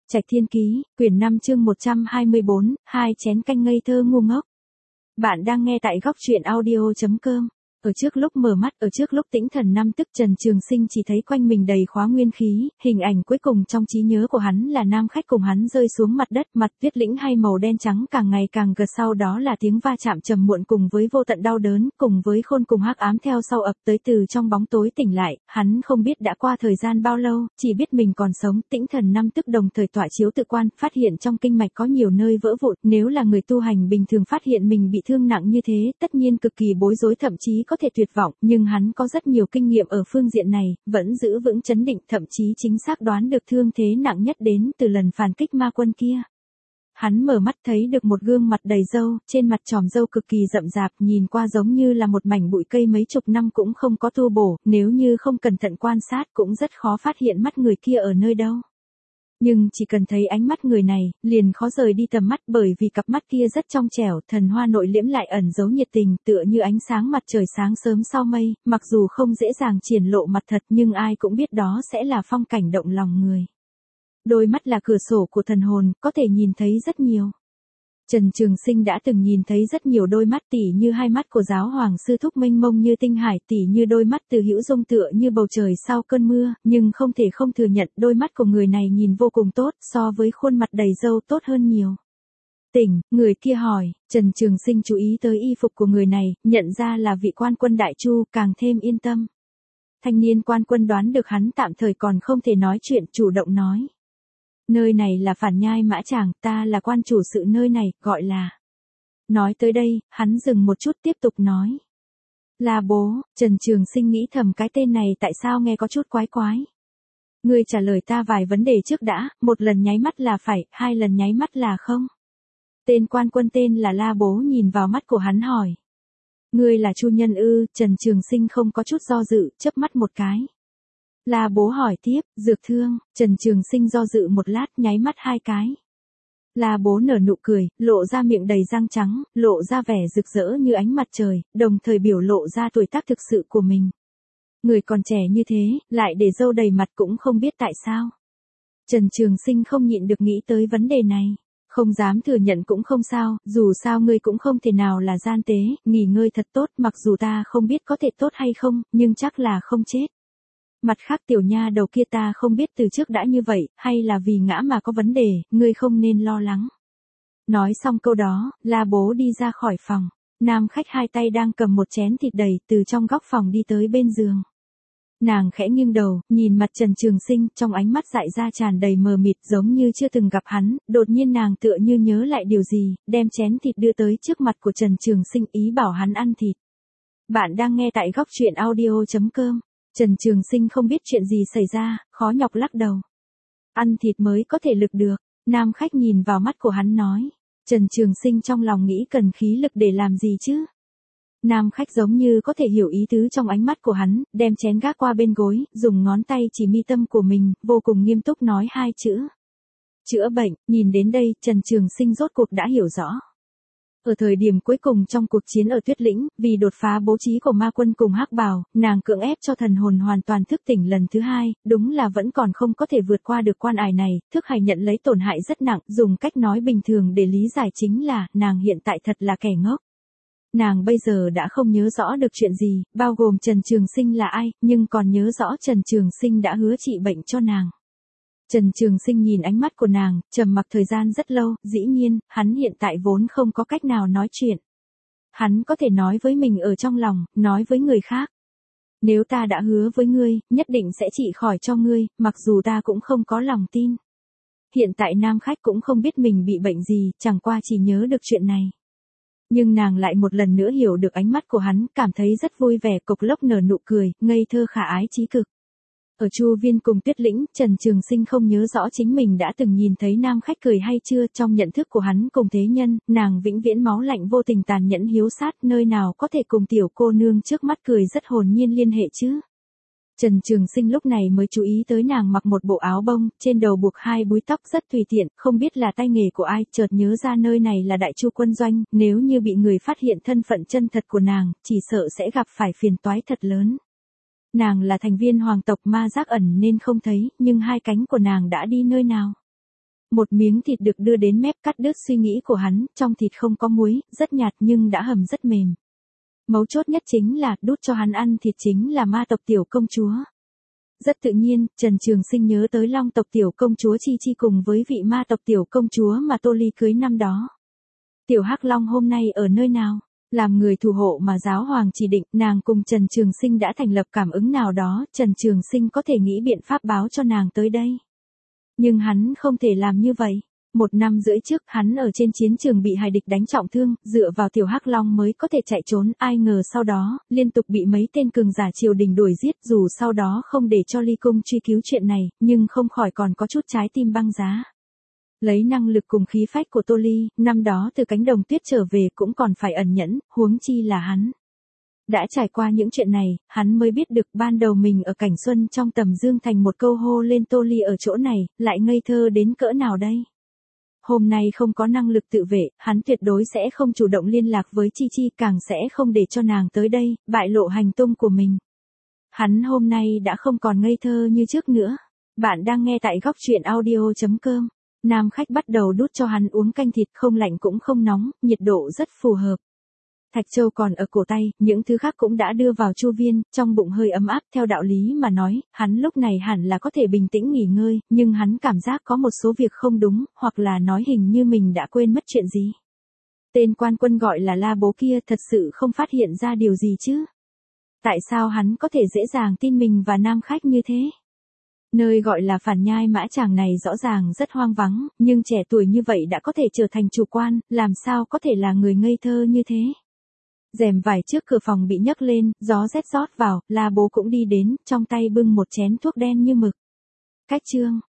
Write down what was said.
Trạch Thiên Ký, quyển 5 chương 124, hai chén canh ngây thơ ngu ngốc. Bạn đang nghe tại góc truyện audio.com. Ở trước lúc mở mắt, ở trước lúc tĩnh thần năm tức, Trần Trường Sinh chỉ thấy quanh mình đầy khóa nguyên khí, hình ảnh cuối cùng trong trí nhớ của hắn là nam khách cùng hắn rơi xuống mặt đất, mặt Tuyết Lĩnh hay màu đen trắng càng ngày càng gần, sau đó là tiếng va chạm trầm muộn cùng với vô tận đau đớn, cùng với khôn cùng hắc ám theo sau ập tới. Từ trong bóng tối tỉnh lại, hắn không biết đã qua thời gian bao lâu, chỉ biết mình còn sống. Tĩnh thần năm tức đồng thời tọa chiếu tự quan, phát hiện trong kinh mạch có nhiều nơi vỡ vụn, nếu là người tu hành bình thường phát hiện mình bị thương nặng như thế, tất nhiên cực kỳ bối rối, thậm chí có thể tuyệt vọng, nhưng hắn có rất nhiều kinh nghiệm ở phương diện này, vẫn giữ vững chấn định, thậm chí chính xác đoán được thương thế nặng nhất đến từ lần phản kích ma quân kia. Hắn mở mắt thấy được một gương mặt đầy râu, trên mặt chòm râu cực kỳ rậm rạp, nhìn qua giống như là một mảnh bụi cây mấy chục năm cũng không có tu bổ, nếu như không cẩn thận quan sát cũng rất khó phát hiện mắt người kia ở nơi đâu. Nhưng chỉ cần thấy ánh mắt người này, liền khó rời đi tầm mắt, bởi vì cặp mắt kia rất trong trẻo, thần hoa nội liễm lại ẩn giấu nhiệt tình, tựa như ánh sáng mặt trời sáng sớm sau mây, mặc dù không dễ dàng triển lộ mặt thật nhưng ai cũng biết đó sẽ là phong cảnh động lòng người. Đôi mắt là cửa sổ của thần hồn, có thể nhìn thấy rất nhiều. Trần Trường Sinh đã từng nhìn thấy rất nhiều đôi mắt, tỉ như hai mắt của giáo hoàng sư thúc mênh mông như tinh hải, tỉ như đôi mắt Từ Hữu Dung tựa như bầu trời sau cơn mưa, nhưng không thể không thừa nhận đôi mắt của người này nhìn vô cùng tốt, so với khuôn mặt đầy râu tốt hơn nhiều. Tỉnh, người kia hỏi. Trần Trường Sinh chú ý tới y phục của người này, nhận ra là vị quan quân Đại Chu, càng thêm yên tâm. Thanh niên quan quân đoán được hắn tạm thời còn không thể nói chuyện, chủ động nói. Nơi này là Phản Nhai Mã Tràng, ta là quan chủ sự nơi này, gọi là. Nói tới đây, hắn dừng một chút tiếp tục nói. Là bố. Trần Trường Sinh nghĩ thầm cái tên này tại sao nghe có chút quái quái. Ngươi trả lời ta vài vấn đề trước đã, một lần nháy mắt là phải, hai lần nháy mắt là không. Tên quan quân tên là La Bố nhìn vào mắt của hắn hỏi. Ngươi là Chu Nhân ư? Trần Trường Sinh không có chút do dự, chớp mắt một cái. La Bố hỏi tiếp, dược thương. Trần Trường Sinh do dự một lát, nháy mắt hai cái. La Bố nở nụ cười, lộ ra miệng đầy răng trắng, lộ ra vẻ rực rỡ như ánh mặt trời, đồng thời biểu lộ ra tuổi tác thực sự của mình. Người còn trẻ như thế, lại để râu đầy mặt cũng không biết tại sao. Trần Trường Sinh không nhịn được nghĩ tới vấn đề này. Không dám thừa nhận cũng không sao, dù sao ngươi cũng không thể nào là gian tế, nghỉ ngơi thật tốt, mặc dù ta không biết có thể tốt hay không, nhưng chắc là không chết. Mặt khác tiểu nha đầu kia ta không biết từ trước đã như vậy, hay là vì ngã mà có vấn đề, ngươi không nên lo lắng. Nói xong câu đó, La Bố đi ra khỏi phòng. Nam khách hai tay đang cầm một chén thịt đầy, từ trong góc phòng đi tới bên giường. Nàng khẽ nghiêng đầu, nhìn mặt Trần Trường Sinh, trong ánh mắt dại ra tràn đầy mờ mịt, giống như chưa từng gặp hắn, đột nhiên nàng tựa như nhớ lại điều gì, đem chén thịt đưa tới trước mặt của Trần Trường Sinh, ý bảo hắn ăn thịt. Bạn đang nghe tại góc truyện audio.com. Trần Trường Sinh không biết chuyện gì xảy ra, khó nhọc lắc đầu. Ăn thịt mới có thể lực được. Nam khách nhìn vào mắt của hắn nói. Trần Trường Sinh trong lòng nghĩ cần khí lực để làm gì chứ? Nam khách giống như có thể hiểu ý tứ trong ánh mắt của hắn, đem chén gác qua bên gối, dùng ngón tay chỉ mi tâm của mình, vô cùng nghiêm túc nói hai chữ. Chữa bệnh. Nhìn đến đây, Trần Trường Sinh rốt cuộc đã hiểu rõ. Ở thời điểm cuối cùng trong cuộc chiến ở Tuyết Lĩnh, vì đột phá bố trí của ma quân cùng Hắc Bào, nàng cưỡng ép cho thần hồn hoàn toàn thức tỉnh lần thứ hai, đúng là vẫn còn không có thể vượt qua được quan ải này, thức hải nhận lấy tổn hại rất nặng, dùng cách nói bình thường để lý giải chính là, nàng hiện tại thật là kẻ ngốc. Nàng bây giờ đã không nhớ rõ được chuyện gì, bao gồm Trần Trường Sinh là ai, nhưng còn nhớ rõ Trần Trường Sinh đã hứa trị bệnh cho nàng. Trần Trường Sinh nhìn ánh mắt của nàng, trầm mặc thời gian rất lâu, dĩ nhiên, hắn hiện tại vốn không có cách nào nói chuyện. Hắn có thể nói với mình ở trong lòng, nói với người khác. Nếu ta đã hứa với ngươi, nhất định sẽ trị khỏi cho ngươi, mặc dù ta cũng không có lòng tin. Hiện tại nam khách cũng không biết mình bị bệnh gì, chẳng qua chỉ nhớ được chuyện này. Nhưng nàng lại một lần nữa hiểu được ánh mắt của hắn, cảm thấy rất vui vẻ, cộc lốc nở nụ cười, ngây thơ khả ái chí cực. Ở Chu Viên cùng Tuyết Lĩnh, Trần Trường Sinh không nhớ rõ chính mình đã từng nhìn thấy nam khách cười hay chưa, trong nhận thức của hắn cùng thế nhân, nàng vĩnh viễn máu lạnh vô tình tàn nhẫn hiếu sát, nơi nào có thể cùng tiểu cô nương trước mắt cười rất hồn nhiên liên hệ chứ. Trần Trường Sinh lúc này mới chú ý tới nàng mặc một bộ áo bông, trên đầu buộc hai búi tóc rất tùy tiện, không biết là tay nghề của ai, chợt nhớ ra nơi này là Đại Chu quân doanh, nếu như bị người phát hiện thân phận chân thật của nàng, chỉ sợ sẽ gặp phải phiền toái thật lớn. Nàng là thành viên hoàng tộc ma giác ẩn nên không thấy, nhưng hai cánh của nàng đã đi nơi nào? Một miếng thịt được đưa đến mép cắt đứt suy nghĩ của hắn, trong thịt không có muối, rất nhạt nhưng đã hầm rất mềm. Mấu chốt nhất chính là, đút cho hắn ăn thịt chính là ma tộc tiểu công chúa. Rất tự nhiên, Trần Trường Sinh nhớ tới long tộc tiểu công chúa Chi Chi cùng với vị ma tộc tiểu công chúa mà Tô Ly cưới năm đó. Tiểu Hắc Long hôm nay ở nơi nào? Làm người thủ hộ mà giáo hoàng chỉ định, nàng cùng Trần Trường Sinh đã thành lập cảm ứng nào đó, Trần Trường Sinh có thể nghĩ biện pháp báo cho nàng tới đây. Nhưng hắn không thể làm như vậy. 1 năm rưỡi trước, hắn ở trên chiến trường bị hải địch đánh trọng thương, dựa vào tiểu Hắc Long mới có thể chạy trốn, ai ngờ sau đó, liên tục bị mấy tên cường giả triều đình đuổi giết, dù sau đó không để cho Ly Cung truy cứu chuyện này, nhưng không khỏi còn có chút trái tim băng giá. Lấy năng lực cùng khí phách của Tô Ly, năm đó từ cánh đồng tuyết trở về cũng còn phải ẩn nhẫn, huống chi là hắn. Đã trải qua những chuyện này, hắn mới biết được ban đầu mình ở cảnh xuân trong tầm dương thành một câu hô lên Tô Ly ở chỗ này, lại ngây thơ đến cỡ nào đây. Hôm nay không có năng lực tự vệ, hắn tuyệt đối sẽ không chủ động liên lạc với Chi Chi, càng sẽ không để cho nàng tới đây, bại lộ hành tung của mình. Hắn hôm nay đã không còn ngây thơ như trước nữa. Bạn đang nghe tại góc truyện audio.com. Nam khách bắt đầu đút cho hắn uống canh thịt, không lạnh cũng không nóng, nhiệt độ rất phù hợp. Thạch châu còn ở cổ tay, những thứ khác cũng đã đưa vào chu viên, trong bụng hơi ấm áp, theo đạo lý mà nói, hắn lúc này hẳn là có thể bình tĩnh nghỉ ngơi, nhưng hắn cảm giác có một số việc không đúng, hoặc là nói hình như mình đã quên mất chuyện gì. Tên quan quân gọi là La Bố kia thật sự không phát hiện ra điều gì chứ? Tại sao hắn có thể dễ dàng tin mình và nam khách như thế? Nơi gọi là Phản Nhai Mã Tràng này rõ ràng rất hoang vắng, nhưng trẻ tuổi như vậy đã có thể trở thành chủ quan, làm sao có thể là người ngây thơ như thế? Rèm vải trước cửa phòng bị nhấc lên, gió rét rót vào, La Bố cũng đi đến, trong tay bưng một chén thuốc đen như mực. Cách chương